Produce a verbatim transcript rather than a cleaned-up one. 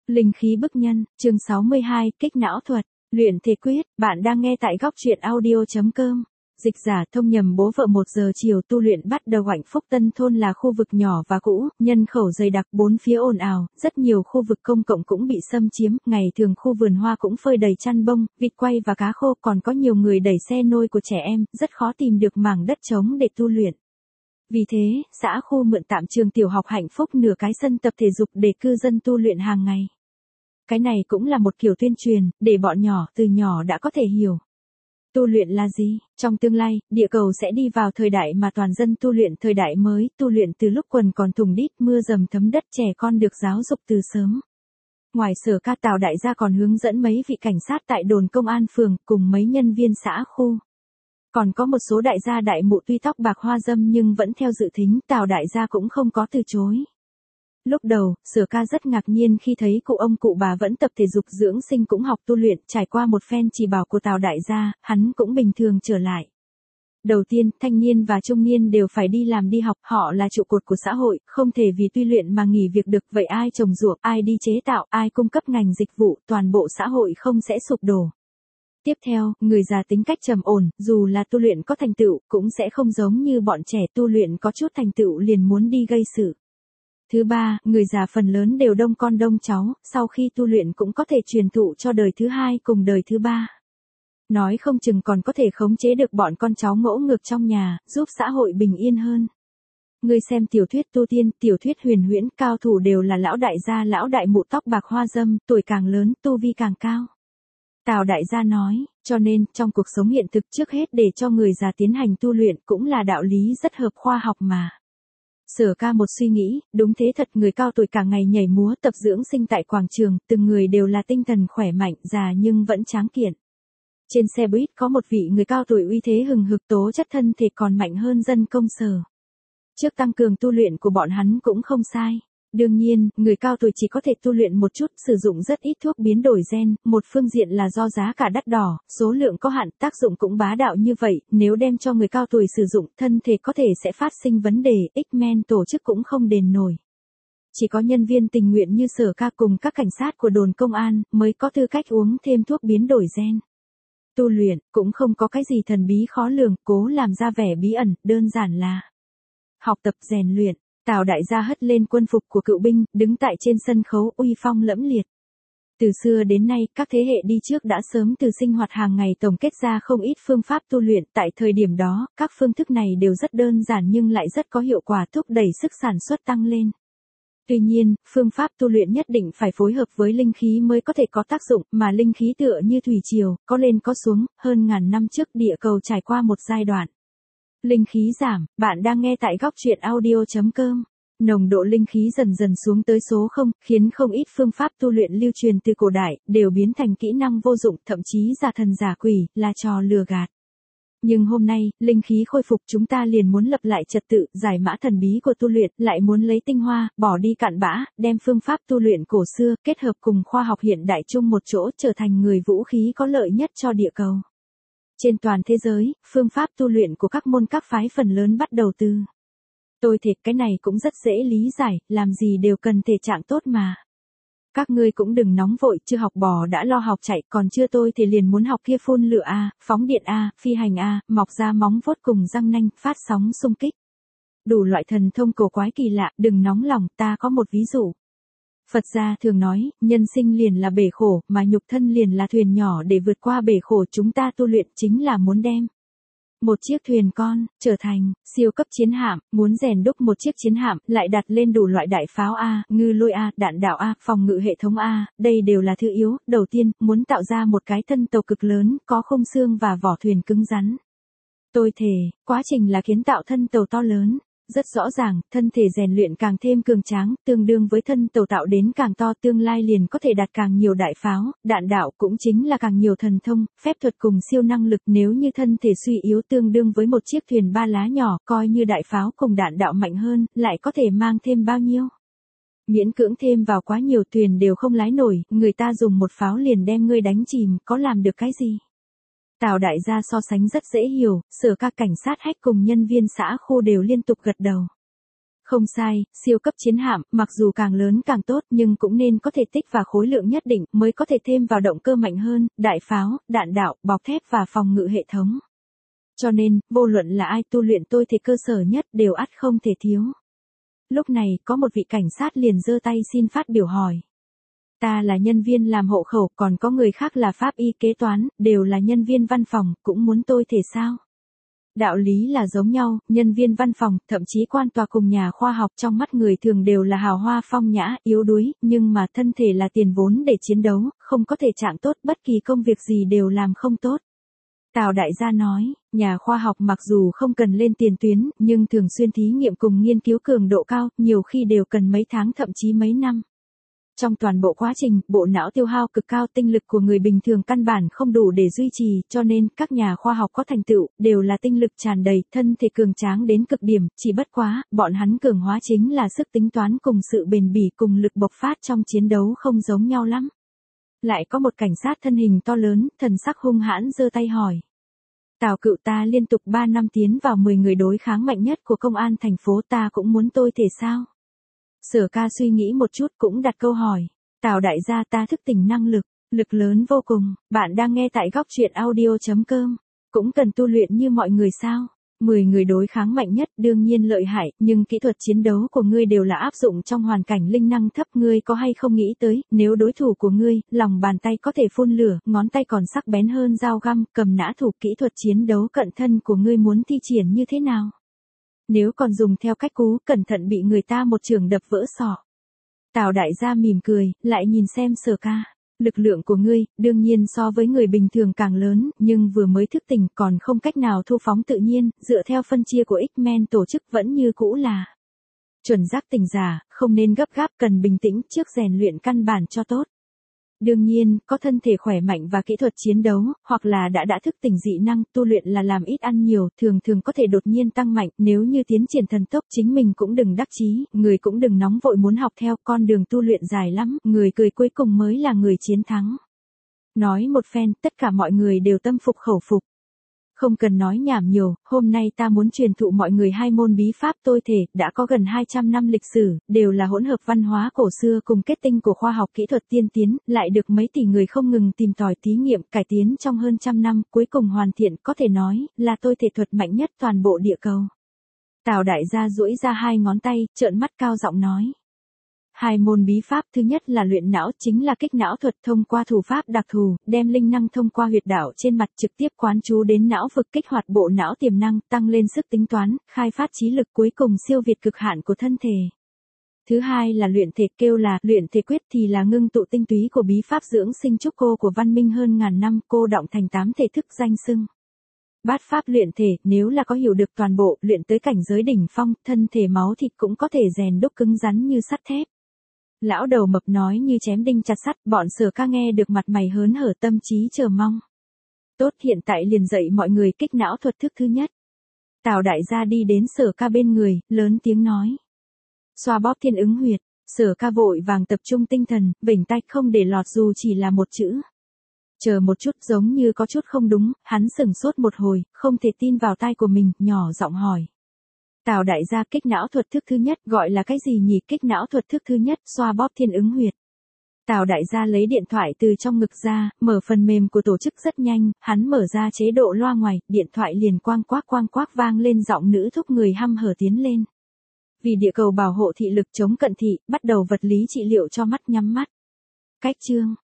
Linh khí bức nhân, chương sáu mươi hai, kích não thuật, luyện thể quyết, bạn đang nghe tại góc truyện audio chấm com. Dịch giả thông nhầm bố vợ một giờ chiều tu luyện bắt đầu. Hạnh Phúc Tân thôn là khu vực nhỏ và cũ, nhân khẩu dày đặc, bốn phía ồn ào, rất nhiều khu vực công cộng cũng bị xâm chiếm, ngày thường khu vườn hoa cũng phơi đầy chăn bông, vịt quay và cá khô, còn có nhiều người đẩy xe nôi của trẻ em, rất khó tìm được mảng đất trống để tu luyện. Vì thế, xã khu mượn tạm trường tiểu học Hạnh Phúc nửa cái sân tập thể dục để cư dân tu luyện hàng ngày. Cái này cũng là một kiểu tuyên truyền, để bọn nhỏ từ nhỏ đã có thể hiểu. Tu luyện là gì? Trong tương lai, địa cầu sẽ đi vào thời đại mà toàn dân tu luyện, thời đại mới, tu luyện từ lúc quần còn thùng đít, mưa dầm thấm đất, trẻ con được giáo dục từ sớm. Ngoài Sở Ca, Tào đại gia còn hướng dẫn mấy vị cảnh sát tại đồn công an phường, cùng mấy nhân viên xã khu. Còn có một số đại gia đại mụ tuy tóc bạc hoa dâm nhưng vẫn theo dự thính, Tào đại gia cũng không có từ chối. Lúc đầu, Sở Ca rất ngạc nhiên khi thấy cụ ông cụ bà vẫn tập thể dục dưỡng sinh cũng học tu luyện, trải qua một phen chỉ bảo của Tào đại gia, hắn cũng bình thường trở lại. Đầu tiên, thanh niên và trung niên đều phải đi làm đi học, họ là trụ cột của xã hội, không thể vì tu luyện mà nghỉ việc được, vậy ai trồng ruộng, ai đi chế tạo, ai cung cấp ngành dịch vụ, toàn bộ xã hội không sẽ sụp đổ. Tiếp theo, người già tính cách trầm ổn, dù là tu luyện có thành tựu, cũng sẽ không giống như bọn trẻ tu luyện có chút thành tựu liền muốn đi gây sự. Thứ ba, người già phần lớn đều đông con đông cháu, sau khi tu luyện cũng có thể truyền thụ cho đời thứ hai cùng đời thứ ba. Nói không chừng còn có thể khống chế được bọn con cháu ngỗ ngược trong nhà, giúp xã hội bình yên hơn. Người xem tiểu thuyết tu tiên, tiểu thuyết huyền huyễn, cao thủ đều là lão đại gia lão đại mụ tóc bạc hoa dâm, tuổi càng lớn, tu vi càng cao. Tào đại gia nói, cho nên, trong cuộc sống hiện thực trước hết để cho người già tiến hành tu luyện cũng là đạo lý rất hợp khoa học mà. Sở Ca một suy nghĩ, đúng thế thật, người cao tuổi cả ngày nhảy múa tập dưỡng sinh tại quảng trường, từng người đều là tinh thần khỏe mạnh, già nhưng vẫn tráng kiện. Trên xe buýt có một vị người cao tuổi uy thế hừng hực, tố chất thân thể còn mạnh hơn dân công sở. Trước tăng cường tu luyện của bọn hắn cũng không sai. Đương nhiên, người cao tuổi chỉ có thể tu luyện một chút, sử dụng rất ít thuốc biến đổi gen, một phương diện là do giá cả đắt đỏ, số lượng có hạn, tác dụng cũng bá đạo như vậy, nếu đem cho người cao tuổi sử dụng, thân thể có thể sẽ phát sinh vấn đề, X-men tổ chức cũng không đền nổi. Chỉ có nhân viên tình nguyện như Sở Ca cùng các cảnh sát của đồn công an, mới có tư cách uống thêm thuốc biến đổi gen. Tu luyện, cũng không có cái gì thần bí khó lường, cố làm ra vẻ bí ẩn, đơn giản là học tập rèn luyện. Tào đại gia hất lên quân phục của cựu binh, đứng tại trên sân khấu uy phong lẫm liệt. Từ xưa đến nay, các thế hệ đi trước đã sớm từ sinh hoạt hàng ngày tổng kết ra không ít phương pháp tu luyện, tại thời điểm đó, các phương thức này đều rất đơn giản nhưng lại rất có hiệu quả, thúc đẩy sức sản xuất tăng lên. Tuy nhiên, phương pháp tu luyện nhất định phải phối hợp với linh khí mới có thể có tác dụng, mà linh khí tựa như thủy triều, có lên có xuống, hơn ngàn năm trước địa cầu trải qua một giai đoạn. Linh khí giảm, bạn đang nghe tại góc truyện audio chấm com. Nồng độ linh khí dần dần xuống tới số không, khiến không ít phương pháp tu luyện lưu truyền từ cổ đại, đều biến thành kỹ năng vô dụng, thậm chí giả thần giả quỷ, là trò lừa gạt. Nhưng hôm nay, linh khí khôi phục, chúng ta liền muốn lập lại trật tự, giải mã thần bí của tu luyện, lại muốn lấy tinh hoa, bỏ đi cặn bã, đem phương pháp tu luyện cổ xưa, kết hợp cùng khoa học hiện đại chung một chỗ, trở thành người vũ khí có lợi nhất cho địa cầu. Trên toàn thế giới, phương pháp tu luyện của các môn các phái phần lớn bắt đầu từ tôi thiệt, cái này cũng rất dễ lý giải, làm gì đều cần thể trạng tốt mà. Các ngươi cũng đừng nóng vội, chưa học bò đã lo học chạy, còn chưa tôi thì liền muốn học kia phun lửa a, phóng điện a, phi hành a, mọc ra móng vuốt cùng răng nanh, phát sóng xung kích. Đủ loại thần thông cổ quái kỳ lạ, đừng nóng lòng, ta có một ví dụ. Phật gia thường nói, nhân sinh liền là bể khổ, mà nhục thân liền là thuyền nhỏ để vượt qua bể khổ, chúng ta tu luyện chính là muốn đem một chiếc thuyền con, trở thành siêu cấp chiến hạm, muốn rèn đúc một chiếc chiến hạm, lại đặt lên đủ loại đại pháo A, ngư lôi A, đạn đạo A, phòng ngự hệ thống A, đây đều là thứ yếu. Đầu tiên, muốn tạo ra một cái thân tàu cực lớn, có khung xương và vỏ thuyền cứng rắn. Tôi thề, quá trình là kiến tạo thân tàu to lớn. Rất rõ ràng, thân thể rèn luyện càng thêm cường tráng, tương đương với thân tàu tạo đến càng to, tương lai liền có thể đặt càng nhiều đại pháo, đạn đạo, cũng chính là càng nhiều thần thông, phép thuật cùng siêu năng lực. Nếu như thân thể suy yếu tương đương với một chiếc thuyền ba lá nhỏ, coi như đại pháo cùng đạn đạo mạnh hơn, lại có thể mang thêm bao nhiêu? Miễn cưỡng thêm vào quá nhiều, thuyền đều không lái nổi, người ta dùng một pháo liền đem ngươi đánh chìm, có làm được cái gì? Tào đại gia so sánh rất dễ hiểu, Sở Ca cảnh sát hách cùng nhân viên xã khu đều liên tục gật đầu. Không sai, siêu cấp chiến hạm, mặc dù càng lớn càng tốt nhưng cũng nên có thể tích và khối lượng nhất định mới có thể thêm vào động cơ mạnh hơn, đại pháo, đạn đạo, bọc thép và phòng ngự hệ thống. Cho nên, vô luận là ai tu luyện tôi thể cơ sở nhất đều ắt không thể thiếu. Lúc này, có một vị cảnh sát liền giơ tay xin phát biểu hỏi. Ta là nhân viên làm hộ khẩu, còn có người khác là pháp y kế toán, đều là nhân viên văn phòng, cũng muốn tôi thể sao? Đạo lý là giống nhau, nhân viên văn phòng, thậm chí quan tòa cùng nhà khoa học trong mắt người thường đều là hào hoa phong nhã, yếu đuối, nhưng mà thân thể là tiền vốn để chiến đấu, không có thể trạng tốt, bất kỳ công việc gì đều làm không tốt. Tào đại gia nói, nhà khoa học mặc dù không cần lên tiền tuyến, nhưng thường xuyên thí nghiệm cùng nghiên cứu cường độ cao, nhiều khi đều cần mấy tháng thậm chí mấy năm. Trong toàn bộ quá trình, bộ não tiêu hao cực cao, tinh lực của người bình thường căn bản không đủ để duy trì, cho nên các nhà khoa học có thành tựu, đều là tinh lực tràn đầy, thân thể cường tráng đến cực điểm, chỉ bất quá, bọn hắn cường hóa chính là sức tính toán cùng sự bền bỉ cùng lực bộc phát trong chiến đấu không giống nhau lắm. Lại có một cảnh sát thân hình to lớn, thần sắc hung hãn giơ tay hỏi. Tào cựu, ta liên tục ba năm tiến vào mười người đối kháng mạnh nhất của công an thành phố, ta cũng muốn tôi thể sao? Sở Ca suy nghĩ một chút cũng đặt câu hỏi. Tào đại gia, ta thức tỉnh năng lực, lực lớn vô cùng, bạn đang nghe tại góc truyện audio chấm com. Cũng cần tu luyện như mọi người sao? mười người đối kháng mạnh nhất đương nhiên lợi hại, nhưng kỹ thuật chiến đấu của ngươi đều là áp dụng trong hoàn cảnh linh năng thấp, ngươi có hay không nghĩ tới, nếu đối thủ của ngươi, lòng bàn tay có thể phun lửa, ngón tay còn sắc bén hơn dao găm, cầm nã thủ, kỹ thuật chiến đấu cận thân của ngươi muốn thi triển như thế nào? Nếu còn dùng theo cách cú, cẩn thận bị người ta một chưởng đập vỡ sọ. Tào đại gia mỉm cười, lại nhìn xem Sở Ca. Lực lượng của ngươi, đương nhiên so với người bình thường càng lớn, nhưng vừa mới thức tỉnh còn không cách nào thu phóng tự nhiên, dựa theo phân chia của X-Men tổ chức vẫn như cũ là chuẩn giác tỉnh giả, không nên gấp gáp, cần bình tĩnh trước rèn luyện căn bản cho tốt. Đương nhiên, có thân thể khỏe mạnh và kỹ thuật chiến đấu, hoặc là đã đã thức tỉnh dị năng, tu luyện là làm ít ăn nhiều, thường thường có thể đột nhiên tăng mạnh, nếu như tiến triển thần tốc chính mình cũng đừng đắc chí, người cũng đừng nóng vội muốn học theo, con đường tu luyện dài lắm, người cười cuối cùng mới là người chiến thắng. Nói một phen, tất cả mọi người đều tâm phục khẩu phục. Không cần nói nhảm nhiều, hôm nay ta muốn truyền thụ mọi người hai môn bí pháp tôi thể, đã có gần hai trăm năm lịch sử, đều là hỗn hợp văn hóa cổ xưa cùng kết tinh của khoa học kỹ thuật tiên tiến, lại được mấy tỷ người không ngừng tìm tòi thí nghiệm, cải tiến trong hơn trăm năm, cuối cùng hoàn thiện, có thể nói, là tôi thể thuật mạnh nhất toàn bộ địa cầu. Tào đại gia duỗi ra hai ngón tay, trợn mắt cao giọng nói. Hai môn bí pháp, thứ nhất là luyện não, chính là kích não thuật, thông qua thủ pháp đặc thù, đem linh năng thông qua huyệt đạo trên mặt trực tiếp quán chú đến não vực, kích hoạt bộ não tiềm năng, tăng lên sức tính toán, khai phát trí lực, cuối cùng siêu việt cực hạn của thân thể. Thứ hai là luyện thể, kêu là luyện thể quyết, thì là ngưng tụ tinh túy của bí pháp dưỡng sinh trúc cô của văn minh hơn ngàn năm, cô động thành tám thể thức danh xưng. Bát pháp luyện thể, nếu là có hiểu được toàn bộ, luyện tới cảnh giới đỉnh phong, thân thể máu thịt cũng có thể rèn đúc cứng rắn như sắt thép. Lão đầu mập nói như chém đinh chặt sắt, bọn Sở Ca nghe được mặt mày hớn hở, tâm trí chờ mong. Tốt, hiện tại liền dạy mọi người kích não thuật thức thứ nhất. Tào đại gia đi đến Sở Ca bên người, lớn tiếng nói. Xoa bóp thiên ứng huyệt, Sở Ca vội vàng tập trung tinh thần, vểnh tai không để lọt dù chỉ là một chữ. Chờ một chút, giống như có chút không đúng, hắn sửng sốt một hồi, không thể tin vào tai của mình, nhỏ giọng hỏi. Tào đại gia, kích não thuật thức thứ nhất gọi là cái gì nhỉ? Kích não thuật thức thứ nhất, xoa bóp thiên ứng huyệt. Tào đại gia lấy điện thoại từ trong ngực ra, mở phần mềm của tổ chức rất nhanh, hắn mở ra chế độ loa ngoài, điện thoại liền quang quác quang quác vang lên, giọng nữ thúc người hăm hở tiến lên. Vì địa cầu bảo hộ thị lực chống cận thị, bắt đầu vật lý trị liệu cho mắt nhắm mắt. Cách chương,